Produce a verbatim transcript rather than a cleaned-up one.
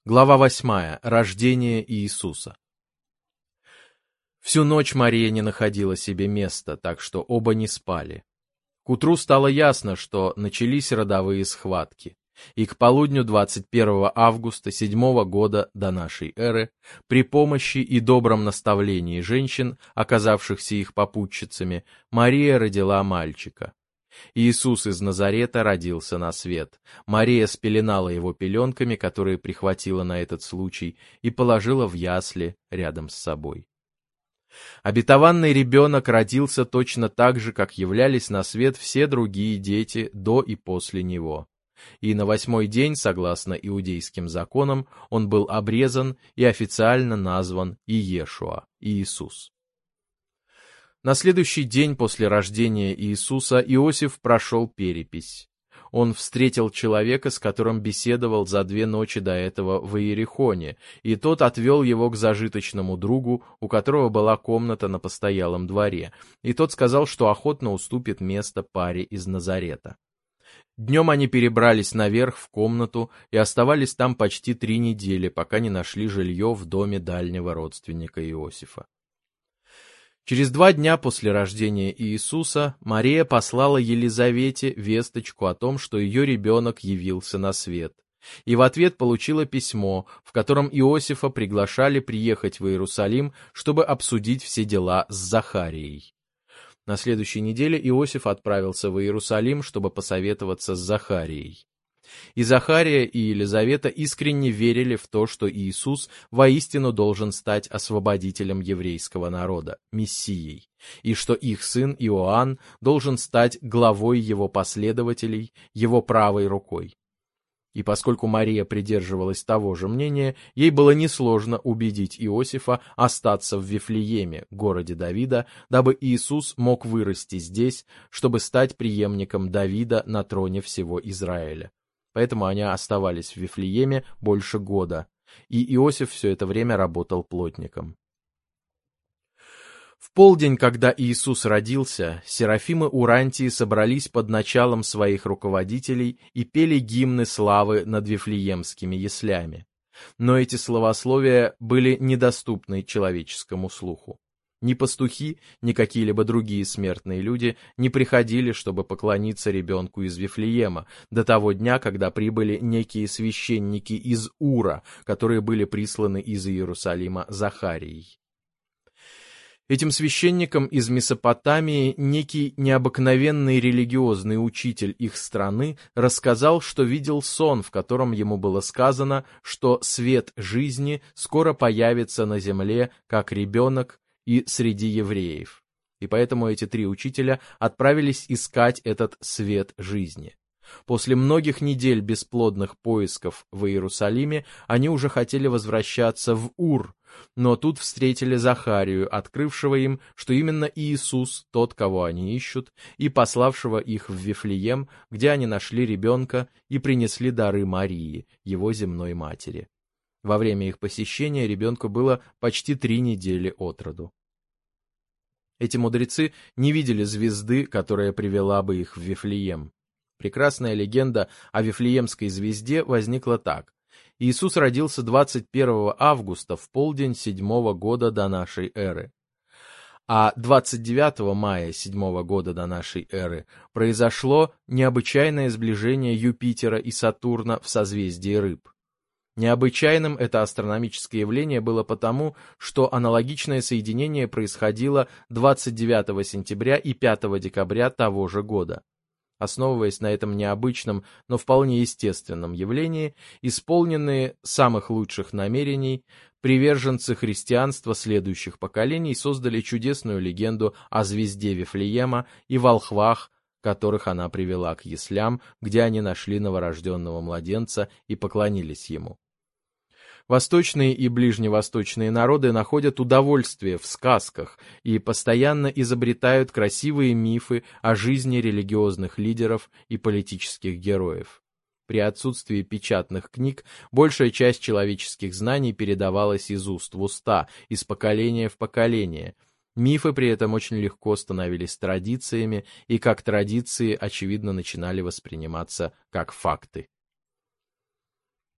Глава восьмая. Рождение Иисуса. Всю ночь Мария не находила себе места, так что оба не спали. К утру стало ясно, что начались родовые схватки, и к полудню двадцать первого августа седьмого года до нашей эры при помощи и добром наставлении женщин, оказавшихся их попутчицами, Мария родила мальчика. Иисус из Назарета родился на свет. Мария спеленала его пеленками, которые прихватила на этот случай, и положила в ясли рядом с собой. Обетованный ребенок родился точно так же, как являлись на свет все другие дети до и после него. И на восьмой день, согласно иудейским законам, он был обрезан и официально назван Иешуа, Иисус. На следующий день после рождения Иисуса Иосиф прошел перепись. Он встретил человека, с которым беседовал за две ночи до этого в Иерихоне, и тот отвел его к зажиточному другу, у которого была комната на постоялом дворе, и тот сказал, что охотно уступит место паре из Назарета. Днем они перебрались наверх в комнату и оставались там почти три недели, пока не нашли жилье в доме дальнего родственника Иосифа. Через два дня после рождения Иисуса Мария послала Елизавете весточку о том, что ее ребенок явился на свет, и в ответ получила письмо, в котором Иосифа приглашали приехать в Иерусалим, чтобы обсудить все дела с Захарией. На следующей неделе Иосиф отправился в Иерусалим, чтобы посоветоваться с Захарией. И Захария, и Елизавета искренне верили в то, что Иисус воистину должен стать освободителем еврейского народа, Мессией, и что их сын Иоанн должен стать главой его последователей, его правой рукой. И поскольку Мария придерживалась того же мнения, ей было несложно убедить Иосифа остаться в Вифлееме, городе Давида, дабы Иисус мог вырасти здесь, чтобы стать преемником Давида на троне всего Израиля. Поэтому они оставались в Вифлееме больше года, и Иосиф все это время работал плотником. В полдень, когда Иисус родился, серафимы Урантии собрались под началом своих руководителей и пели гимны славы над Вифлеемскими яслями. Но эти словословия были недоступны человеческому слуху. Ни пастухи, ни какие-либо другие смертные люди не приходили, чтобы поклониться ребенку из Вифлеема, до того дня, когда прибыли некие священники из Ура, которые были присланы из Иерусалима Захарией. Этим священникам из Месопотамии некий необыкновенный религиозный учитель их страны рассказал, что видел сон, в котором ему было сказано, что свет жизни скоро появится на земле, как ребенок, и среди евреев. И поэтому эти три учителя отправились искать этот свет жизни. После многих недель бесплодных поисков в Иерусалиме они уже хотели возвращаться в Ур, но тут встретили Захарию, открывшего им, что именно Иисус тот, кого они ищут, и пославшего их в Вифлеем, где они нашли ребенка и принесли дары Марии, его земной матери. Во время их посещения ребенку было почти три недели от роду. Эти мудрецы не видели звезды, которая привела бы их в Вифлеем. Прекрасная легенда о Вифлеемской звезде возникла так. Иисус родился двадцать первого августа в полдень седьмого года до нашей эры. А двадцать девятого мая седьмого года до нашей эры произошло необычайное сближение Юпитера и Сатурна в созвездии Рыб. Необычайным это астрономическое явление было потому, что аналогичное соединение происходило двадцать девятого сентября и пятого декабря того же года. Основываясь на этом необычном, но вполне естественном явлении, исполненные самых лучших намерений, приверженцы христианства следующих поколений создали чудесную легенду о звезде Вифлеема и волхвах, которых она привела к яслям, где они нашли новорожденного младенца и поклонились ему. Восточные и ближневосточные народы находят удовольствие в сказках и постоянно изобретают красивые мифы о жизни религиозных лидеров и политических героев. При отсутствии печатных книг большая часть человеческих знаний передавалась из уст в уста, из поколения в поколение. Мифы при этом очень легко становились традициями и как традиции, очевидно, начинали восприниматься как факты.